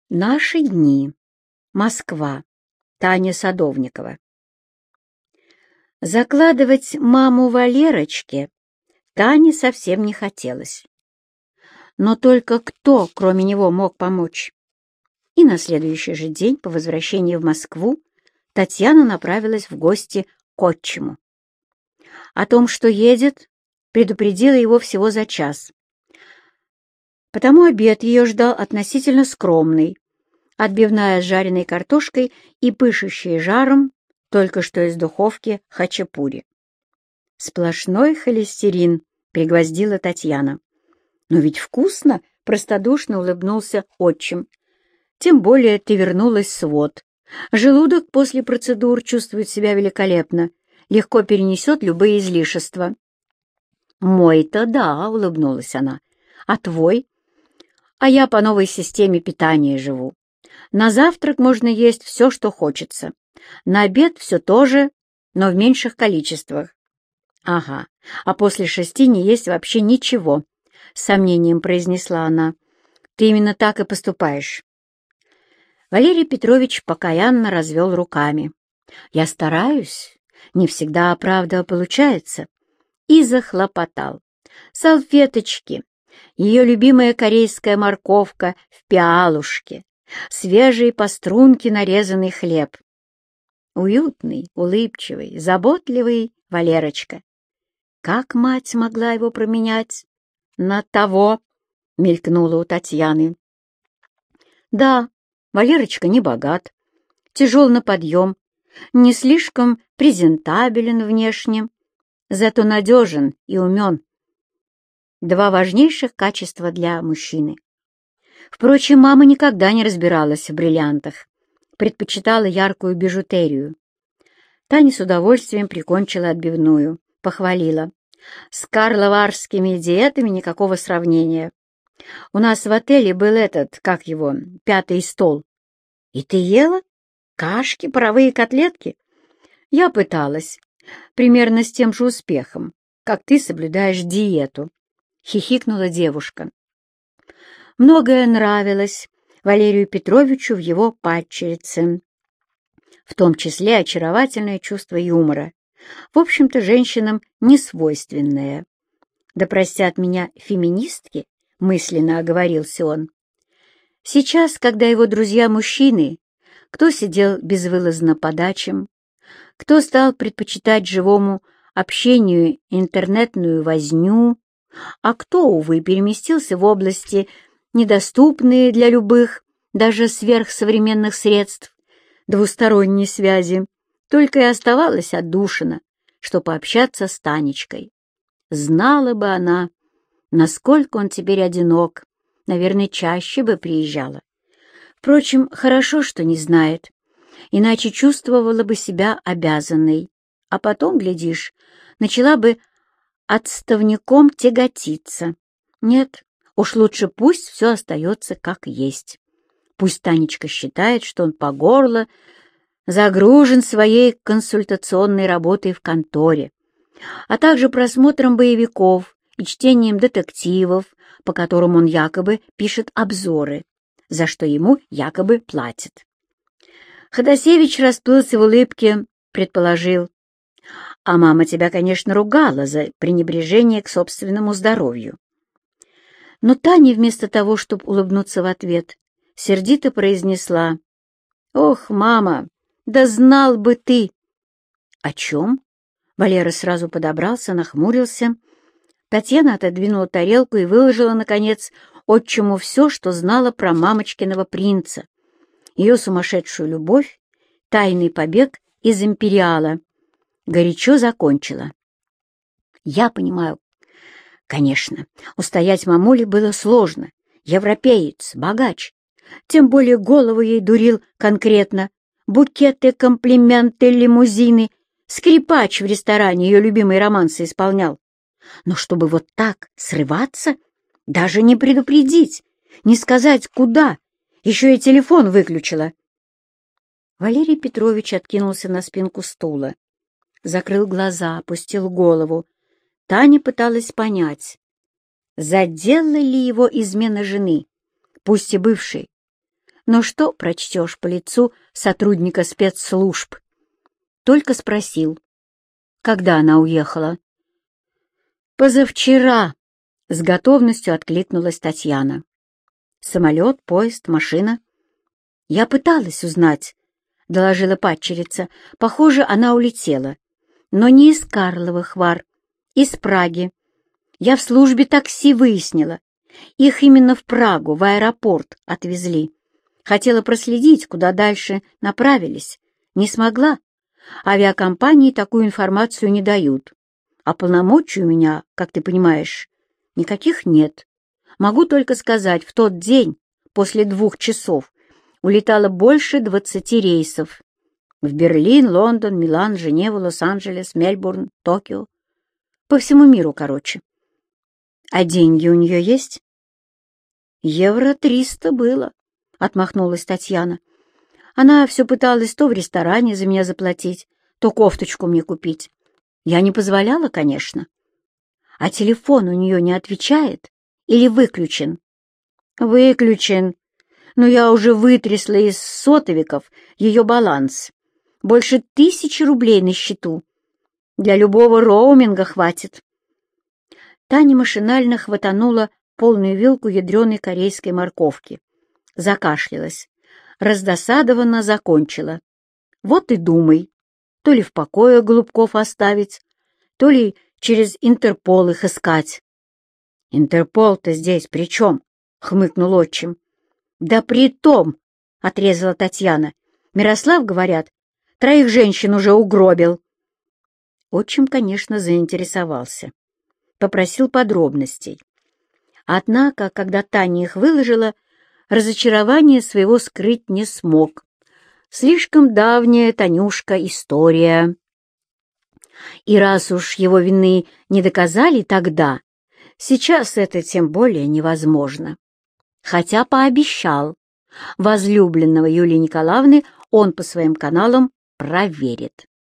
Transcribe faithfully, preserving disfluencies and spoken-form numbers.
Наши дни. Москва. Таня Садовникова. Закладывать маму Валерочке Тане совсем не хотелось. Но только кто, кроме него, мог помочь? И на следующий же день, по возвращении в Москву, Татьяна направилась в гости к отчиму. О том, что едет, предупредила его всего за час. Потому обед ее ждал относительно скромный: отбивная с жареной картошкой и пышущей жаром только что из духовки хачапури. Сплошной холестерин, пригвоздила Татьяна. Но ведь вкусно, простодушно улыбнулся отчим. Тем более ты вернулась с вод. Желудок после процедур чувствует себя великолепно, легко перенесет любые излишества. Мой-то да, улыбнулась она. А твой? А я по новой системе питания живу. На завтрак можно есть все, что хочется. На обед все то же, но в меньших количествах. Ага, а после шести не есть вообще ничего, с сомнением произнесла она. Ты именно так и поступаешь. Валерий Петрович покаянно развел руками. Я стараюсь, не всегда, правда, получается. И захлопотал. Салфеточки, ее любимая корейская морковка в пиалушке, свежий по струнке нарезанный хлеб. Уютный, улыбчивый, заботливый Валерочка. Как мать могла его променять на того? Мелькнуло у Татьяны. Да, Валерочка не богат, тяжел на подъем, не слишком презентабелен внешне, зато надежен и умен. Два важнейших качества для мужчины. Впрочем, мама никогда не разбиралась в бриллиантах, предпочитала яркую бижутерию. Таня с удовольствием прикончила отбивную, похвалила. С карловарскими диетами никакого сравнения. У нас в отеле был этот, как его, пятый стол. И ты ела? Кашки, паровые котлетки? Я пыталась. Примерно с тем же успехом, как ты соблюдаешь диету. Хихикнула девушка. Многое нравилось Валерию Петровичу в его падчерице, в том числе очаровательное чувство юмора, в общем-то, женщинам не свойственное. Да простят меня феминистки, мысленно оговорился он. Сейчас, когда его друзья-мужчины, кто сидел безвылазно по дачам, кто стал предпочитать живому общению интернетную возню, а кто, увы, переместился в области, недоступные для любых, даже сверхсовременных средств, двусторонней связи, только и оставалось отдушина, что пообщаться с Танечкой. Знала бы она, насколько он теперь одинок, наверное, чаще бы приезжала. Впрочем, хорошо, что не знает, иначе чувствовала бы себя обязанной, а потом, глядишь, начала бы отставником тяготиться. Нет, уж лучше пусть все остается как есть. Пусть Танечка считает, что он по горло загружен своей консультационной работой в конторе, а также просмотром боевиков и чтением детективов, по которым он якобы пишет обзоры, за что ему якобы платят. Ходосевич расплылся в улыбке, предположил: «А мама тебя, конечно, ругала за пренебрежение к собственному здоровью». Но Таня, вместо того, чтобы улыбнуться в ответ, сердито произнесла: «Ох, мама, да знал бы ты!» «О чем?» Валера сразу подобрался, нахмурился. Татьяна отодвинула тарелку и выложила, наконец, отчиму все, что знала про мамочкиного принца, ее сумасшедшую любовь, тайный побег из Империала. Горячо закончила. «Я понимаю, конечно, устоять мамуле было сложно. Европеец, богач. Тем более голову ей дурил конкретно. Букеты, комплименты, лимузины. Скрипач в ресторане ее любимые романсы исполнял. Но чтобы вот так срываться, даже не предупредить, не сказать куда, еще и телефон выключила». Валерий Петрович откинулся на спинку стула, закрыл глаза, опустил голову. Таня пыталась понять, задела ли его измена жены, пусть и бывшей. Но что прочтешь по лицу сотрудника спецслужб? Только спросил, когда она уехала. «Позавчера», — с готовностью откликнулась Татьяна. «Самолет, поезд, машина?» «Я пыталась узнать», — доложила падчерица. «Похоже, она улетела. Но не из Карловых Вар, из Праги. Я в службе такси выяснила. Их именно в Прагу, в аэропорт, отвезли. Хотела проследить, куда дальше направились. Не смогла. Авиакомпании такую информацию не дают. А полномочий у меня, как ты понимаешь, никаких нет. Могу только сказать, в тот день, после двух часов, улетало больше двадцати рейсов. В Берлин, Лондон, Милан, Женеву, Лос-Анджелес, Мельбурн, Токио. По всему миру, короче. А деньги у нее есть? Евро триста было, отмахнулась Татьяна. Она все пыталась то в ресторане за меня заплатить, то кофточку мне купить. Я не позволяла, конечно. А телефон у нее не отвечает или выключен? Выключен. Но я уже вытрясла из сотовиков ее баланс. Больше тысячи рублей на счету. Для любого роуминга хватит. Таня машинально хватанула полную вилку ядреной корейской морковки. Закашлялась. Раздосадованно закончила. Вот и думай, то ли в покое голубков оставить, то ли через Интерпол их искать. Интерпол-то здесь при чем? — хмыкнул отчим. Да при том, — отрезала Татьяна. Мирослав, говорят, троих женщин уже угробил. Отчим, конечно, заинтересовался. Попросил подробностей. Однако, когда Таня их выложила, разочарование своего скрыть не смог. Слишком давняя, Танюшка, история. И раз уж его вины не доказали тогда, сейчас это тем более невозможно. Хотя пообещал, возлюбленного Юлии Николаевны он по своим каналам проверит.